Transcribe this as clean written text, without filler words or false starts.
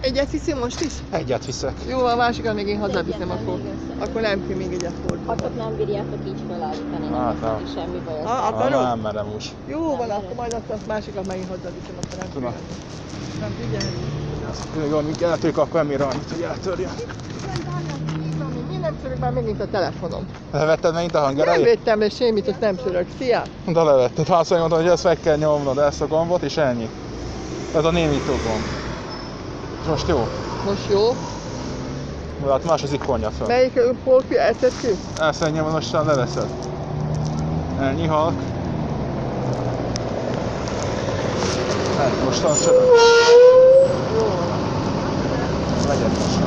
Egyet viszi most is? Egyet viszek. Jó, a másikat még én hazaviszem, akkor nem kell még egyet fordulni. Akkor nem bírjátok így felállítani, nem Hát, az neki semmi baj. Akarod? Nem merem úgy. Jó van, akkor majd azt a másikat megint hazaviszem, akkor nem Tudom. kell. Nem figyelj. Még valami eltűnik, akkor nem ér annyit, hogy eltörjön. Miért nem csörög már megint a telefonom? Levetted megint a Nem hangerejét? vettem le semmit, azt nem csörög. Szia! De levetted. Ha azt mondom, hogy ezt meg kell nyomnod, ezt a gombot, és ennyi. Ez a némító gomb. És most jó? Most jó. De hát más az ikonja fel. Melyik polki eltettük? Ezt nyomod, mostan leveszed. Ennyi halk. Ennyi, mostan csörög. Jó. Legyen most.